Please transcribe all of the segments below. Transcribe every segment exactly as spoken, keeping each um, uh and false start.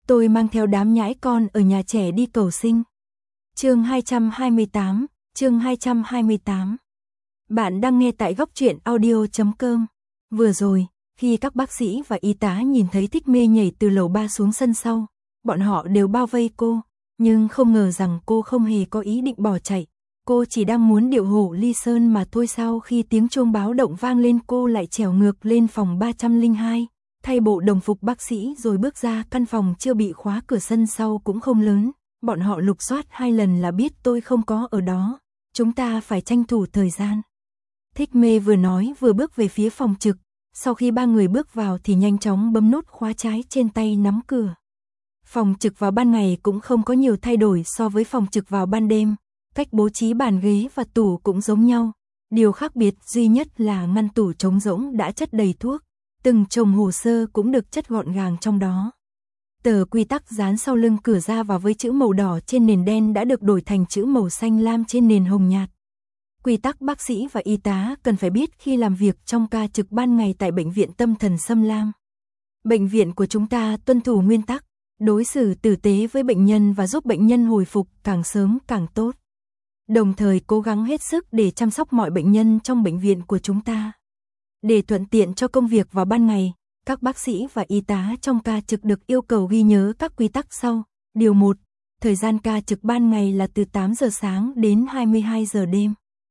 Tôi mang theo đám nhãi con ở nhà trẻ đi cầu sinh. Chương hai trăm hai mươi tám, chương hai trăm hai mươi tám. Bạn đang nghe tại góc truyện audio chấm com. Vừa rồi, khi các bác sĩ và y tá nhìn thấy Thích Mê nhảy từ lầu ba xuống sân sau, bọn họ đều bao vây cô, nhưng không ngờ rằng cô không hề có ý định bỏ chạy. Cô chỉ đang muốn điệu hổ ly sơn mà thôi. Sau khi tiếng chuông báo động vang lên, cô lại trèo ngược lên phòng ba trăm lẻ hai, thay bộ đồng phục bác sĩ rồi bước ra. Căn phòng chưa bị khóa, cửa sân sau cũng không lớn. Bọn họ lục soát hai lần là biết tôi không có ở đó. Chúng ta phải tranh thủ thời gian. Thích Mê vừa nói vừa bước về phía phòng trực. Sau khi ba người bước vào thì nhanh chóng bấm nút khóa trái trên tay nắm cửa. Phòng trực vào ban ngày cũng không có nhiều thay đổi so với phòng trực vào ban đêm. Cách bố trí bàn ghế và tủ cũng giống nhau. Điều khác biệt duy nhất là ngăn tủ trống rỗng đã chất đầy thuốc. Từng chồng hồ sơ cũng được chất gọn gàng trong đó. Tờ quy tắc dán sau lưng cửa ra vào với chữ màu đỏ trên nền đen đã được đổi thành chữ màu xanh lam trên nền hồng nhạt. Quy tắc bác sĩ và y tá cần phải biết khi làm việc trong ca trực ban ngày tại bệnh viện tâm thần Sâm Lam. Bệnh viện của chúng ta tuân thủ nguyên tắc, đối xử tử tế với bệnh nhân và giúp bệnh nhân hồi phục càng sớm càng tốt. Đồng thời cố gắng hết sức để chăm sóc mọi bệnh nhân trong bệnh viện của chúng ta. Để thuận tiện cho công việc vào ban ngày, các bác sĩ và y tá trong ca trực được yêu cầu ghi nhớ các quy tắc sau. Điều một. Thời gian ca trực ban ngày là từ tám giờ sáng đến hai mươi hai giờ đêm.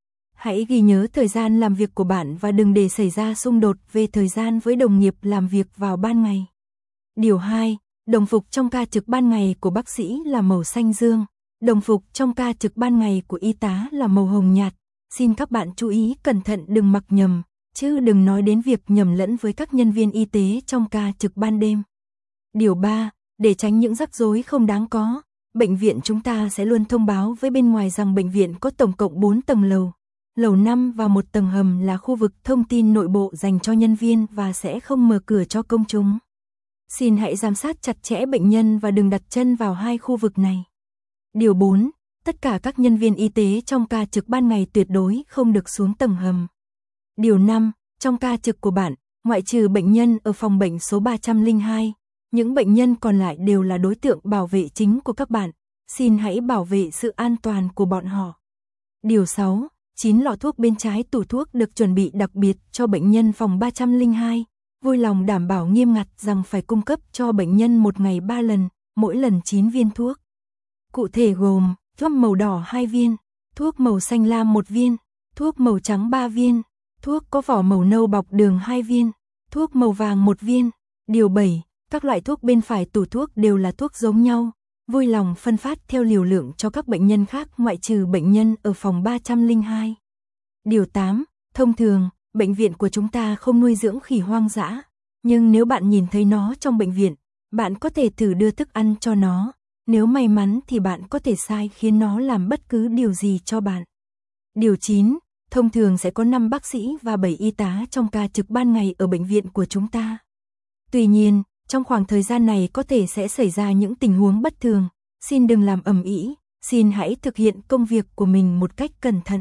Hãy ghi nhớ thời gian làm việc của bạn và đừng để xảy ra xung đột về thời gian với đồng nghiệp làm việc vào ban ngày. Điều hai. Đồng phục trong ca trực ban ngày của bác sĩ là màu xanh dương. Đồng phục trong ca trực ban ngày của y tá là màu hồng nhạt. Xin các bạn chú ý cẩn thận đừng mặc nhầm, chứ đừng nói đến việc nhầm lẫn với các nhân viên y tế trong ca trực ban đêm. Điều ba. Để tránh những rắc rối không đáng có, bệnh viện chúng ta sẽ luôn thông báo với bên ngoài rằng bệnh viện có tổng cộng bốn tầng lầu. Lầu năm và một tầng hầm là khu vực thông tin nội bộ dành cho nhân viên và sẽ không mở cửa cho công chúng. Xin hãy giám sát chặt chẽ bệnh nhân và đừng đặt chân vào hai khu vực này. Điều bốn. Tất cả các nhân viên y tế trong ca trực ban ngày tuyệt đối không được xuống tầng hầm. Điều năm. Trong ca trực của bạn, ngoại trừ bệnh nhân ở phòng bệnh số ba trăm lẻ hai, những bệnh nhân còn lại đều là đối tượng bảo vệ chính của các bạn. Xin hãy bảo vệ sự an toàn của bọn họ. Điều sáu. chín lọ thuốc bên trái tủ thuốc được chuẩn bị đặc biệt cho bệnh nhân phòng ba trăm lẻ hai. Vui lòng đảm bảo nghiêm ngặt rằng phải cung cấp cho bệnh nhân một ngày ba lần, mỗi lần chín viên thuốc. Cụ thể gồm thuốc màu đỏ hai viên, thuốc màu xanh lam một viên, thuốc màu trắng ba viên, thuốc có vỏ màu nâu bọc đường hai viên, thuốc màu vàng một viên. Điều bảy. Các loại thuốc bên phải tủ thuốc đều là thuốc giống nhau. Vui lòng phân phát theo liều lượng cho các bệnh nhân khác ngoại trừ bệnh nhân ở phòng ba trăm lẻ hai. Điều tám. Thông thường, bệnh viện của chúng ta không nuôi dưỡng khỉ hoang dã, nhưng nếu bạn nhìn thấy nó trong bệnh viện, bạn có thể thử đưa thức ăn cho nó. Nếu may mắn thì bạn có thể sai khiến nó làm bất cứ điều gì cho bạn. Điều chín. Thông thường sẽ có năm bác sĩ và bảy y tá trong ca trực ban ngày ở bệnh viện của chúng ta. Tuy nhiên, trong khoảng thời gian này có thể sẽ xảy ra những tình huống bất thường. Xin đừng làm ầm ĩ, xin hãy thực hiện công việc của mình một cách cẩn thận.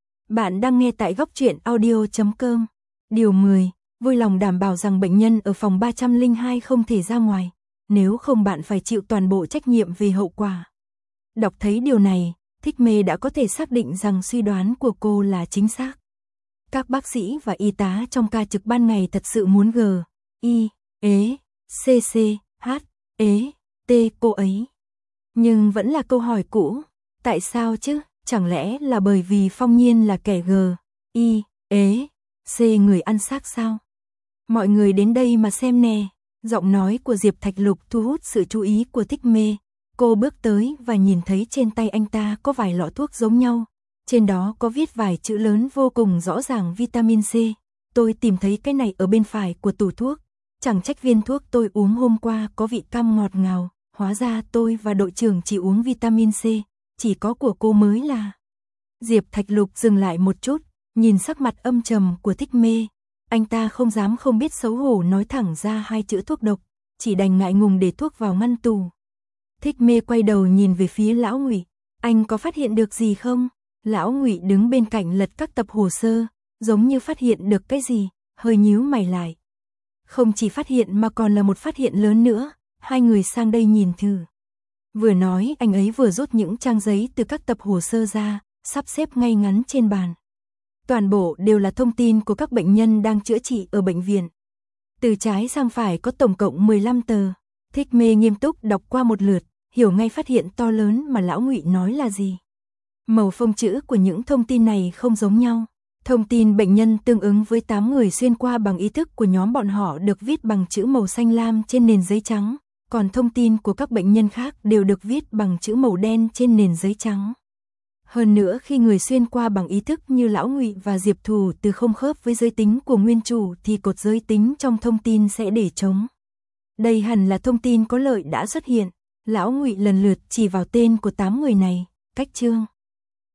Bạn đang nghe tại góc truyện audio chấm com. Điều mười. Vui lòng đảm bảo rằng bệnh nhân ở phòng ba trăm lẻ hai không thể ra ngoài. Nếu không bạn phải chịu toàn bộ trách nhiệm về hậu quả. Đọc thấy điều này, Thích Mê đã có thể xác định rằng suy đoán của cô là chính xác. Các bác sĩ và y tá trong ca trực ban ngày thật sự muốn G, I, ế, C, C, H, ế, T cô ấy. Nhưng vẫn là câu hỏi cũ, tại sao chứ? Chẳng lẽ là bởi vì Phong Nhiên là kẻ G, I, ế, C người ăn xác sao? Mọi người đến đây mà xem nè. Giọng nói của Diệp Thạch Lục thu hút sự chú ý của Thích Mê. Cô bước tới và nhìn thấy trên tay anh ta có vài lọ thuốc giống nhau. Trên đó có viết vài chữ lớn vô cùng rõ ràng vitamin C. Tôi tìm thấy cái này ở bên phải của tủ thuốc. Chẳng trách viên thuốc tôi uống hôm qua có vị cam ngọt ngào. Hóa ra tôi và đội trưởng chỉ uống vitamin C. Chỉ có của cô mới là... Diệp Thạch Lục dừng lại một chút, nhìn sắc mặt âm trầm của Thích Mê. Anh ta không dám không biết xấu hổ nói thẳng ra hai chữ thuốc độc, chỉ đành ngại ngùng để thuốc vào ngăn tủ. Thích Mê quay đầu nhìn về phía Lão Ngụy. Anh có phát hiện được gì không? Lão Ngụy đứng bên cạnh lật các tập hồ sơ, giống như phát hiện được cái gì, hơi nhíu mày lại. Không chỉ phát hiện mà còn là một phát hiện lớn nữa. hai người sang đây nhìn thử. Vừa nói anh ấy vừa rút những trang giấy từ các tập hồ sơ ra, sắp xếp ngay ngắn trên bàn. Toàn bộ đều là thông tin của các bệnh nhân đang chữa trị ở bệnh viện. Từ trái sang phải có tổng cộng mười lăm tờ. Thích Mê nghiêm túc đọc qua một lượt, hiểu ngay phát hiện to lớn mà lão Ngụy nói là gì. Màu phông chữ của những thông tin này không giống nhau. Thông tin bệnh nhân tương ứng với tám người xuyên qua bằng ý thức của nhóm bọn họ được viết bằng chữ màu xanh lam trên nền giấy trắng, còn thông tin của các bệnh nhân khác đều được viết bằng chữ màu đen trên nền giấy trắng. Hơn nữa khi người xuyên qua bằng ý thức như lão Ngụy và Diệp Thù từ không khớp với giới tính của nguyên chủ thì cột giới tính trong thông tin sẽ để trống. Đây hẳn là thông tin có lợi đã xuất hiện. Lão Ngụy lần lượt chỉ vào tên của tám người này, cách Trương